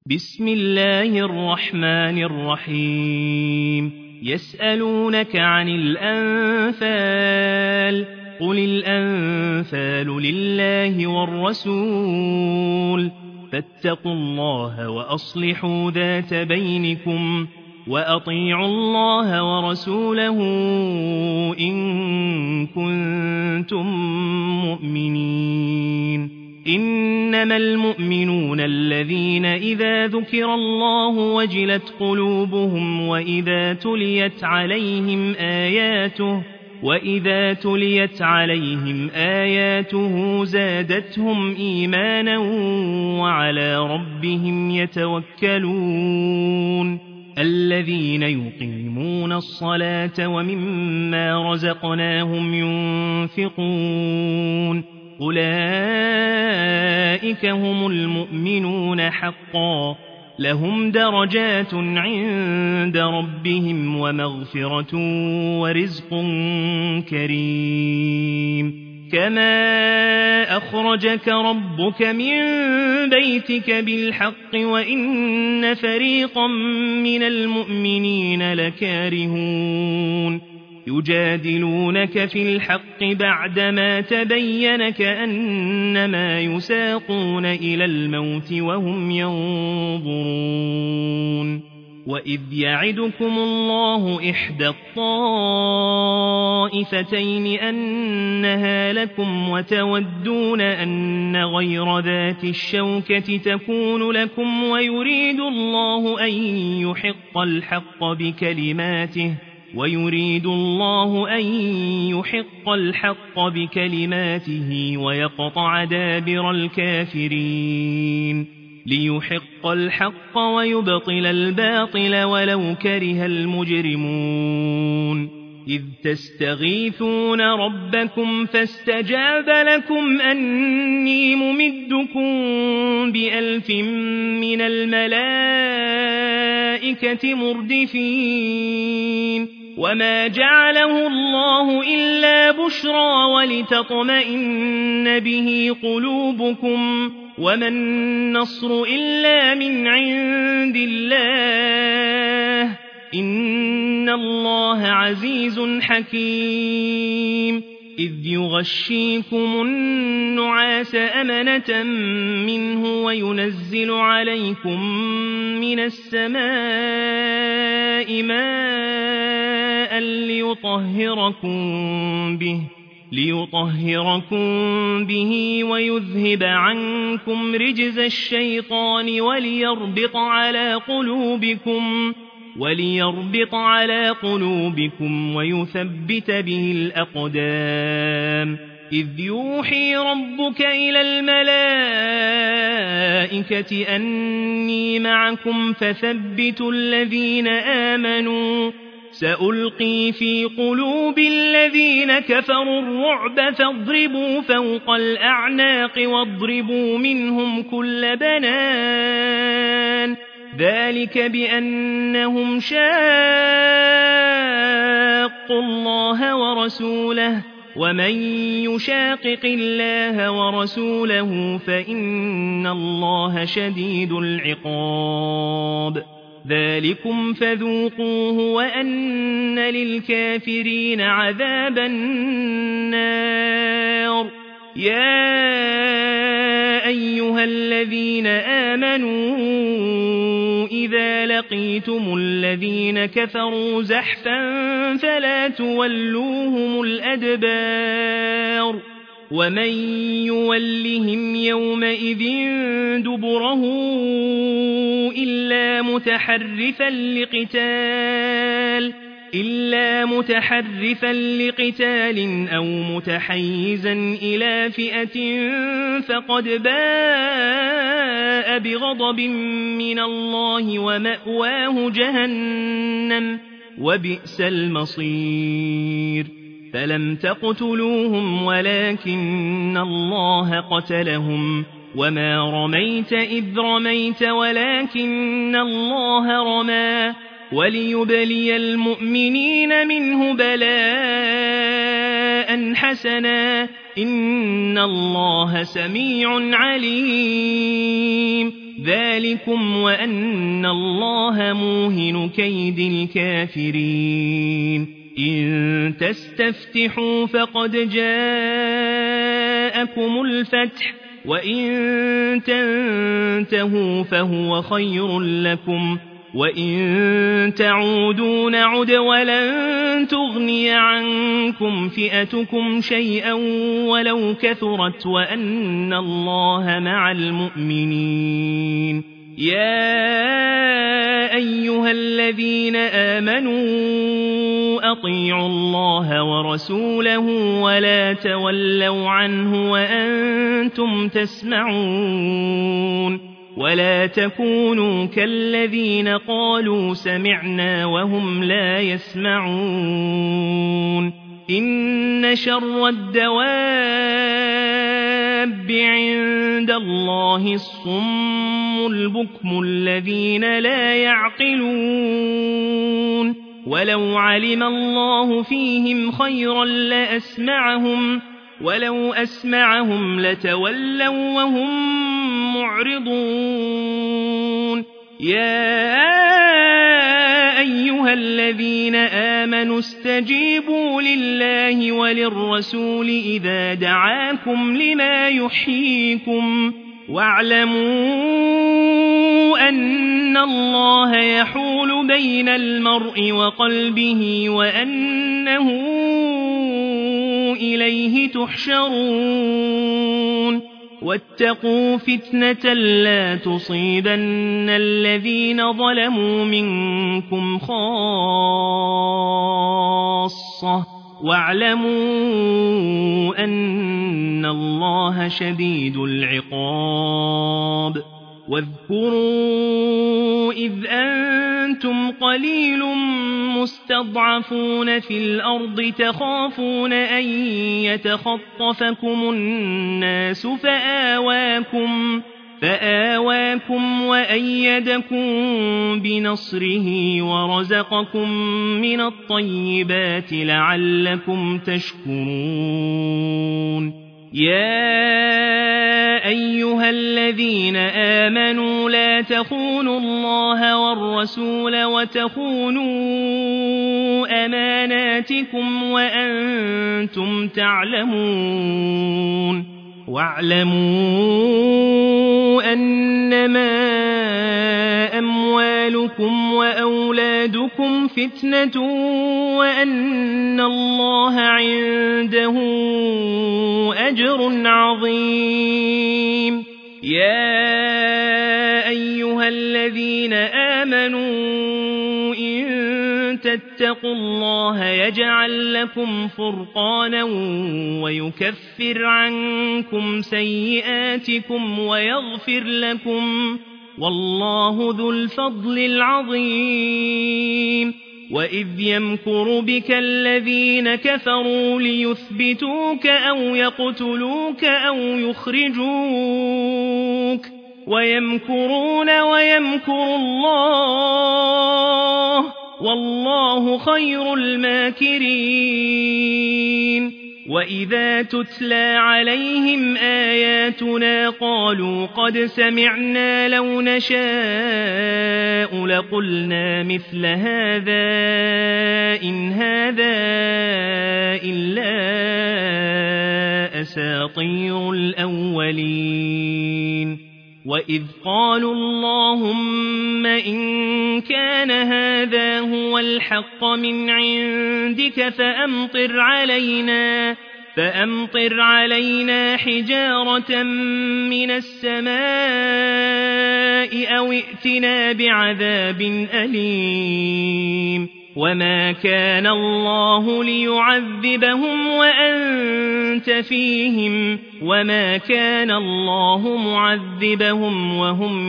بسم الله الرحمن الرحيم يسألونك عن الأنفال قل الأنفال لله والرسول فاتقوا الله وأصلحوا ذات بينكم وأطيعوا الله ورسوله إن كنتم مؤمنين إنما المؤمنون الذين إذا ذكر الله وجلت قلوبهم وإذا تليت عليهم آياته زادتهم إيمانا وعلى ربهم يتوكلون الذين يقيمون الصلاة ومما رزقناهم ينفقون أولئك هم المؤمنون حقا لهم درجات عند ربهم ومغفرة ورزق كريم كما أخرجك ربك من بيتك بالحق وإن فريقا من المؤمنين لكارهون يجادلونك في الحق بعدما تبين كأنما يساقون إلى الموت وهم ينظرون وإذ يعدكم الله إحدى الطائفتين أنها لكم وتودون أن غير ذات الشوكة تكون لكم ويريد الله أن يحق الحق بكلماته ويقطع دابر الكافرين ليحق الحق ويبطل الباطل ولو كره المجرمون إذ تستغيثون ربكم فاستجاب لكم أني ممدكم ب1000 من الملائكة مردفين وما جعله الله إلا بشرى ولتطمئن به قلوبكم وما النصر إلا من عند الله إن الله عزيز حكيم إذ يغشيكم النعاس أمنة منه وينزل عليكم من السماء ماء ليطهركم به ويذهب عنكم رجز الشيطان وليربط على قلوبكم ويثبت به الأقدام إذ يوحي ربك إلى الملائكة أني معكم فثبتوا الذين آمنوا سألقي في قلوب الذين كفروا الرعب فاضربوا فوق الأعناق واضربوا منهم كل بنان ذلك بأنهم شاقوا الله ورسوله ومن يشاقق الله ورسوله فإن الله شديد العقاب ذلكم فذوقوه وأن للكافرين عذاب النار يا أيها الذين آمنوا إذا لقيتم الذين كفروا زحفا فلا تولوهم الأدبار ومن يولهم يومئذ دبره إلا متحرفا لقتال أو متحيزا إلى فئة فقد باء بغضب من الله ومأواه جهنم وبئس المصير فلم تقتلوهم ولكن الله قتلهم وما رميت إذ رميت ولكن الله رمى وليبلي المؤمنين منه بلاء حسنا إن الله سميع عليم ذلكم وأن الله موهن كيد الكافرين إن تستفتحوا فقد جاءكم الفتح وإن تنتهوا فهو خير لكم وإن تعودوا نعد ولن تغني عنكم فئتكم شيئا ولو كثرت وأن الله مع المؤمنين يا أيها الذين آمنوا أطيعوا الله ورسوله ولا تولوا عنه وأنتم تسمعون ولا تكونوا كالذين قالوا سمعنا وهم لا يسمعون إن شر الدواب عند الله الصم البكم الذين لا يعقلون ولو علم الله فيهم خيرا لأسمعهم ولو أسمعهم لتولوا وهم معرضون يا أيها الذين آمنوا استجيبوا لله وللرسول إذا دعاكم لما يحييكم واعلموا أن الله يحول بين المرء وقلبه وأنه إليه تحشرون واتقوا فتنة لا تصيبن الذين ظلموا منكم خاصة واعلموا أن الله شديد العقاب واذكروا إذ أنتم قليل مستضعفون في الأرض تخافون أن يتخطفكم الناس فآواكم وأيدكم بنصره ورزقكم من الطيبات لعلكم تشكرون يا أيها الذين آمنوا لا تخونوا الله والرسول وتخونوا أماناتكم وأنتم تعلمون واعلموا أنما أموالكم وأولادكم فتنة وأن الله عنده أجر عظيم يا أيها الذين آمنوا إن تتقوا الله يجعل لكم فرقانا ويكفر عنكم سيئاتكم ويغفر لكم والله ذو الفضل العظيم وإذ يمكر بك الذين كفروا ليثبتوك أو يقتلوك أو يخرجوك ويمكرون ويمكر الله والله خير الماكرين وإذا تتلى عليهم آياتنا قالوا قد سمعنا لو نشاء لقلنا مثل هذا إن هذا إلا أساطير الأولين وإذ قالوا اللهم إن كان هذا هو الحق من عندك فأمطر علينا حجارة من السماء أو ائتنا بعذاب أليم وما كان الله ليعذبهم وأنت فيهم وما كان الله معذبهم وهم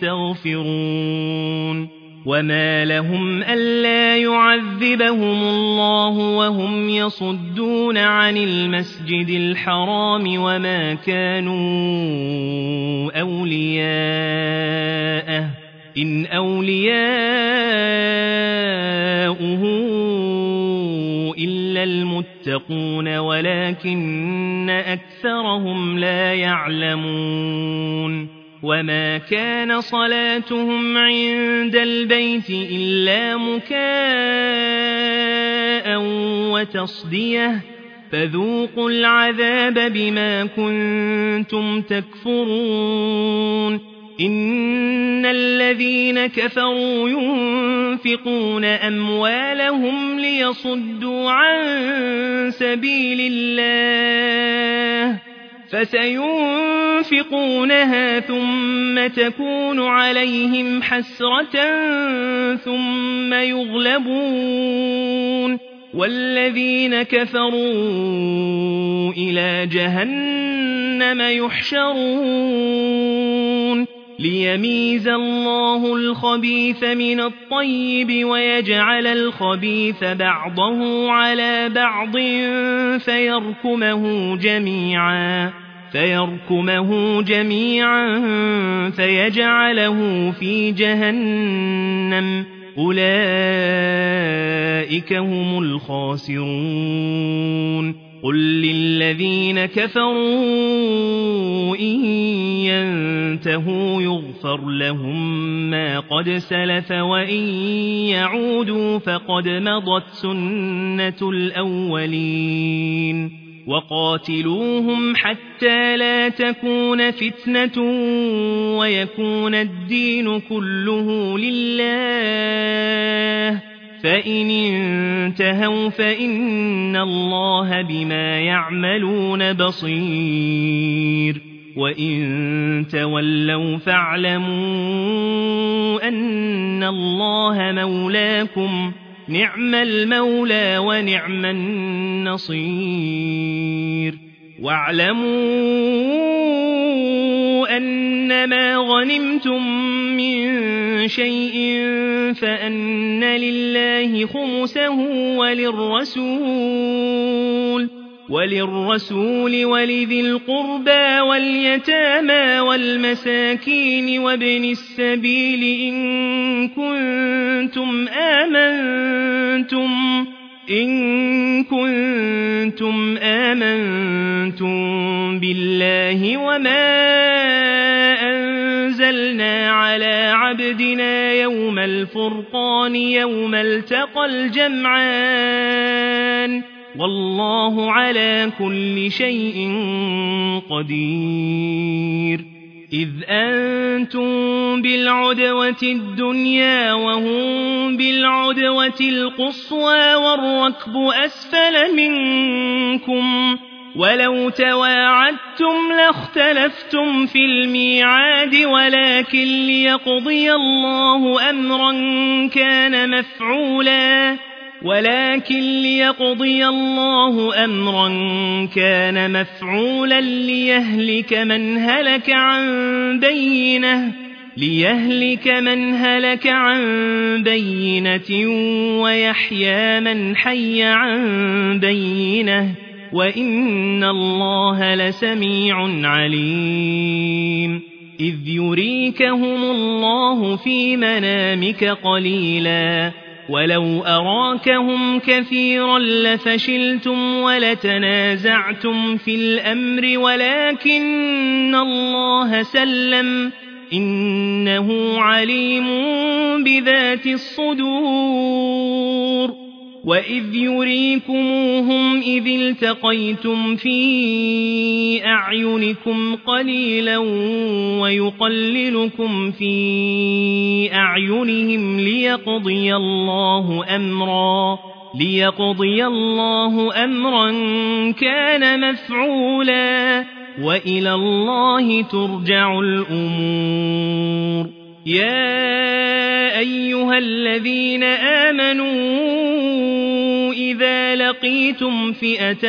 يستغفرون وما لهم ألا يعذبهم الله وهم يصدون عن المسجد الحرام وما كانوا أولياءه إن أولياؤه إلا المتقون ولكن أكثرهم لا يعلمون وما كان صلاتهم عند البيت إلا مكاء وتصدية فذوقوا العذاب بما كنتم تكفرون إن الذين كفروا ينفقون أموالهم ليصدوا عن سبيل الله فسينفقونها ثم تكون عليهم حسرة ثم يغلبون والذين كفروا إلى جهنم يحشرون ليميز الله الخبيث من الطيب ويجعل الخبيث بعضه على بعض فيركمه جميعا فيجعله في جهنم أولئك هم الخاسرون قل للذين كفروا إن ينتهوا يغفر لهم ما قد سلف وإن يعودوا فقد مضت سنة الأولين وقاتلوهم حتى لا تكون فتنة ويكون الدين كله لله فإن انتهوا فإن الله بما يعملون بصير وإن تولوا فاعلموا أن الله مولاكم نعم المولى ونعم النصير واعلموا أنما غنمتم من شيء فأن لله خمسه وللرسول ولذي القربى واليتامى والمساكين وابن السبيل إن كنتم آمنتم بالله وما أنزلنا على عبدنا يوم الفرقان يوم التقى الجمعان والله على كل شيء قدير إذ أنتم بالعدوة الدنيا وهم بالعدوة القصوى والركب أسفل منكم ولو تواعدتم لاختلفتم في الميعاد ولكن ليقضي الله أمرا كان مفعولا ليهلك من هلك عن بينة ويحيى من حي عن بينة وإن الله لسميع عليم إذ يريكهم الله في منامك قليلا ولو أراكهم كثيرا لفشلتم ولتنازعتم في الأمر ولكن الله سلم إنه عليم بذات الصدور وإذ يريكموهم إذ التقيتم في أعينكم قليلا ويقللكم في أعينهم ليقضي الله أمرا كان مفعولا وإلى الله ترجع الأمور يا أيها الذين آمنوا إذا لقيتم فئة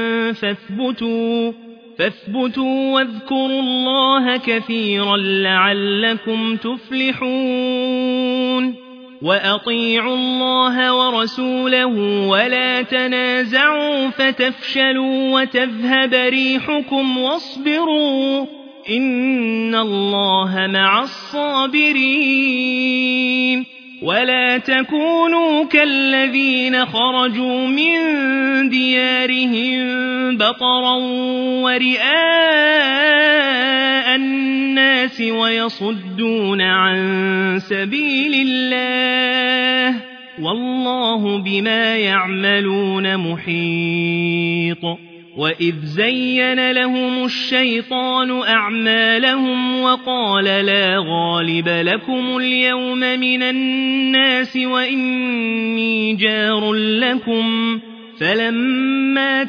فاثبتوا واذكروا الله كثيرا لعلكم تفلحون وأطيعوا الله ورسوله ولا تنازعوا فتفشلوا وتذهب ريحكم واصبروا إن الله مع الصابرين ولا تكونوا كالذين خرجوا من ديارهم بطرا ورئاء الناس ويصدون عن سبيل الله والله بما يعملون محيط وإذ زين لهم الشيطان أعمالهم وقال لا غالب لكم اليوم من الناس وإني جار لكم فلما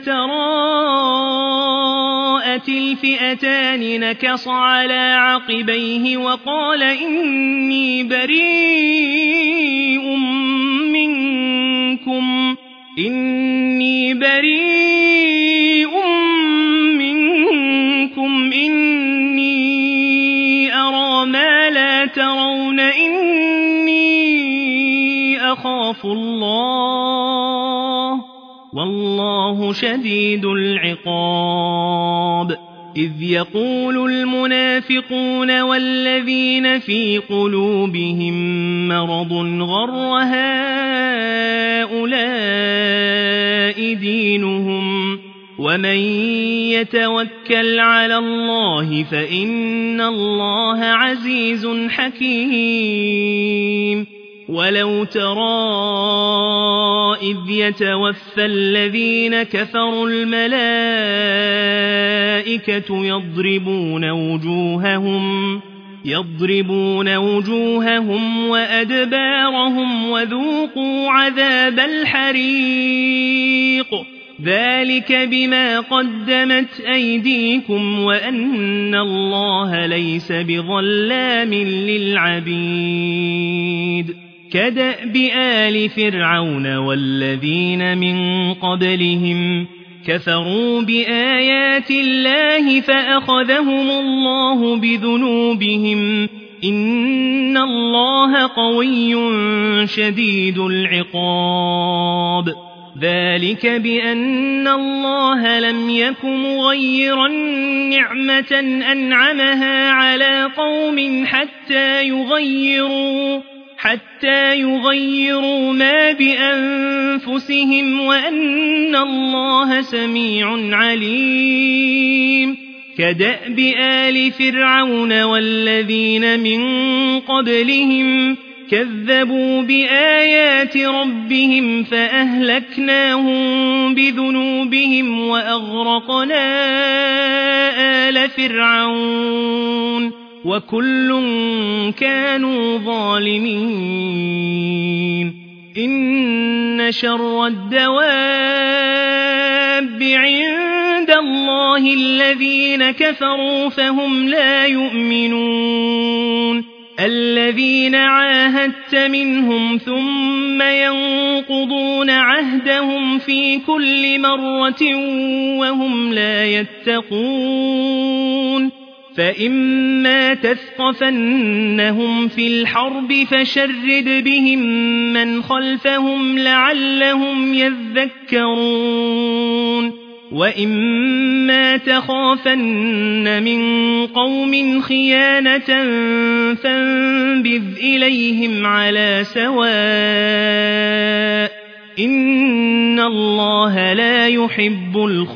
تراءت الفئتان نكص على عقبيه وقال إني بريء منكم إني أرى ما لا ترون إني أخاف الله والله شديد العقاب إذ يقول المنافقون والذين في قلوبهم مرض غر هؤلاء دينهم ومن يتوكل على الله فإن الله عزيز حكيم ولو ترى إذ يتوفى الذين كفروا الملائكة يضربون وجوههم وأدبارهم وذوقوا عذاب الحريق ذلك بما قدمت أيديكم وأن الله ليس بظلام للعبيد كدأب آل فرعون والذين من قبلهم كفروا بآيات الله فأخذهم الله بذنوبهم إن الله قوي شديد العقاب ذلك بأن الله لم يك مغيرا نعمة أنعمها على قوم حتى يغيروا ما بأنفسهم وأن الله سميع عليم كدأب آل فرعون والذين من قبلهم كذبوا بآيات ربهم فأهلكناهم بذنوبهم وأغرقنا آل فرعون وكل كانوا ظالمين إن شر الدواب عند الله الذين كفروا فهم لا يؤمنون الذين عاهدت منهم ثم ينقضون عهدهم في كل مرة وهم لا يتقون فإما تثقفنهم في الحرب فشرد بهم من خلفهم لعلهم يذكرون وإما تخافن من قوم خيانة فانبذ إليهم على سواء إن الله لا يحب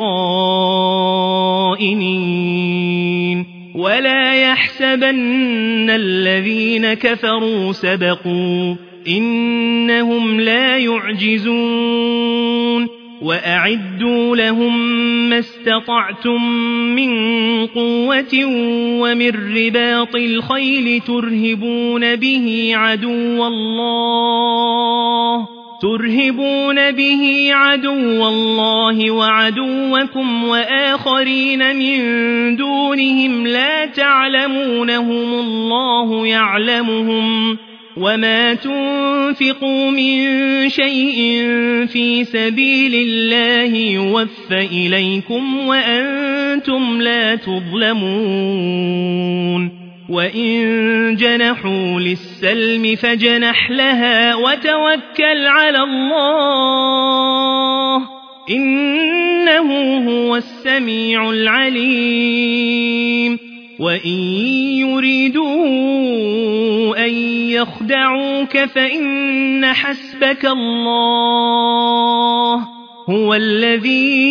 الخائنين ولا يحسبن الذين كفروا سبقوا إنهم لا يعجزون وأعدوا لهم ما استطعتم من قوة ومن رباط الخيل ترهبون به عدو الله وعدوكم وآخرين من دونهم لا تعلمونهم الله يعلمهم وما تنفقوا من شيء في سبيل الله يوفى إليكم وأنتم لا تظلمون وإن جنحوا للسلم فجنح لها وتوكل على الله إنه هو السميع العليم وإن يريدوا أن يخدعوك فإن حسبك الله هو الذي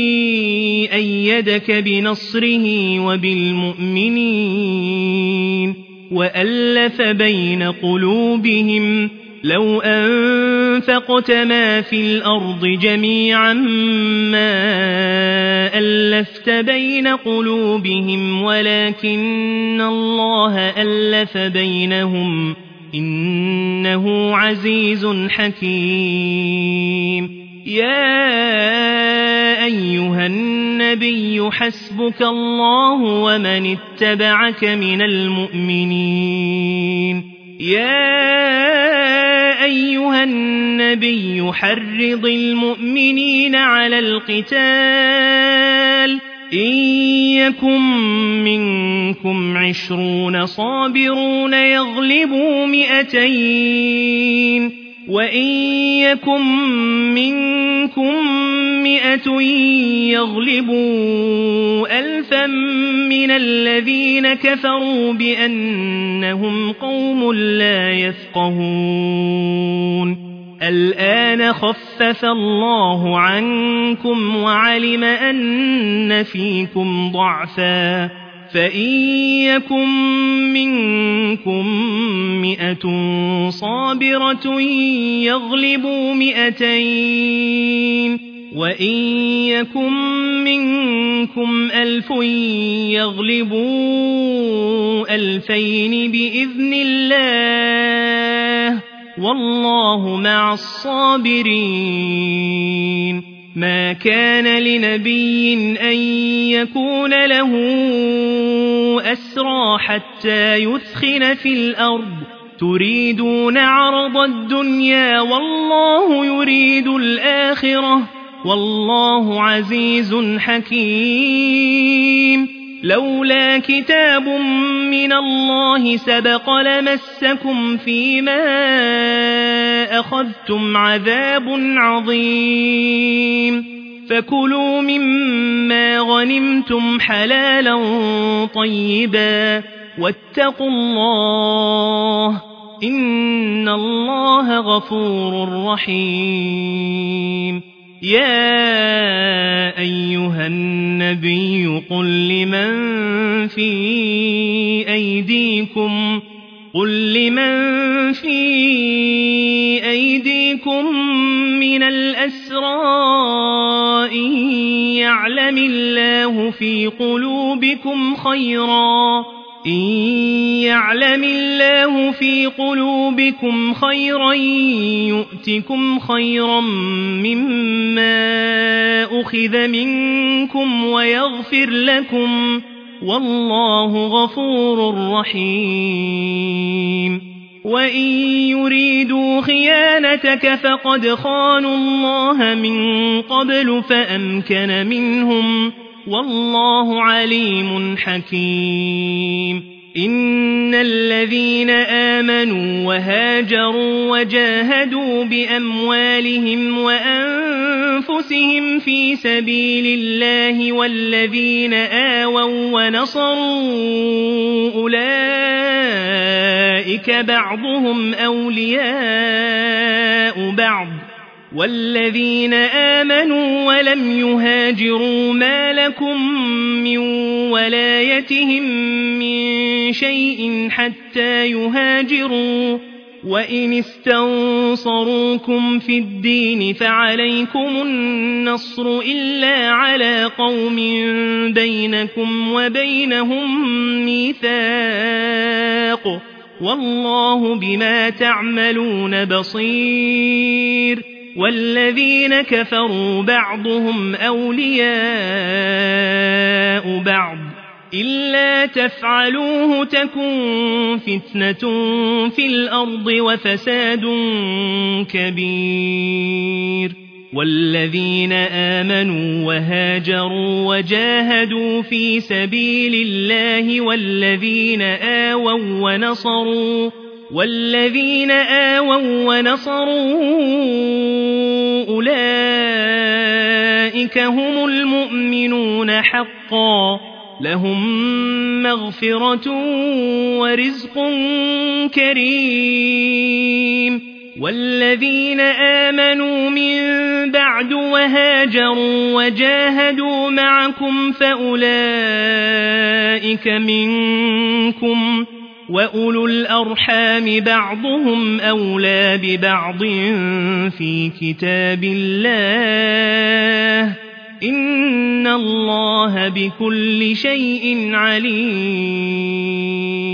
أيدك بنصره وبالمؤمنين وألف بين قلوبهم لو أنفقت ما في الأرض جميعا ما ألفت بين قلوبهم ولكن الله ألف بينهم إنه عزيز حكيم يا أيها النبي حسبك الله ومن اتبعك من المؤمنين يا أيها النبي حرض المؤمنين على القتال إن يكن منكم 20 صابرون يغلبوا 200 وإن يكن منكم 100 يغلبوا 1000 من الذين كفروا بأنهم قوم لا يفقهون الآن خفف الله عنكم وعلم أن فيكم ضعفا فإن يكن منكم 100 صابرة يغلبوا 200 وإن يكن منكم 1000 يغلبوا 2000 بإذن الله والله مع الصابرين ما كان لنبي أن يكون له أسرى حتى يثخن في الأرض تريدون عرض الدنيا والله يريد الآخرة والله عزيز حكيم لولا كتاب من الله سبق لمسكم فيما أخذتم عذاب عظيم فكلوا مما غنمتم حلالا طيبا واتقوا الله إن الله غفور رحيم يا أيها النبي قل لمن في أيديكم من الأسرى إن يعلم الله في قلوبكم خيرا يؤتكم خيرا مما أخذ منكم ويغفر لكم والله غفور رحيم وإن يريدوا خيانتك فقد خانوا الله من قبل فأمكن منهم والله عليم حكيم إن الذين آمنوا وهاجروا وجاهدوا بأموالهم وأنفسهم في سبيل الله والذين آووا ونصروا أولئك بعضهم أولياء بعض والذين آمنوا ولم يهاجروا ما لكم من ولايتهم من شيء حتى يهاجروا وإن استنصروكم في الدين فعليكم النصر إلا على قوم بينكم وبينهم ميثاق والله بما تعملون بصير والذين كفروا بعضهم أولياء بعض إلا تفعلوه تكن فتنة في الأرض وفساد كبير والذين آمنوا وهاجروا وجاهدوا في سبيل الله والذين آووا ونصروا أولئك هم المؤمنون حقا لهم مغفرة ورزق كريم والذين آمنوا من بعد وهاجروا وجاهدوا معكم فأولئك منكم وأولو الأرحام بعضهم أولى ببعض في كتاب الله إن الله بكل شيء عليم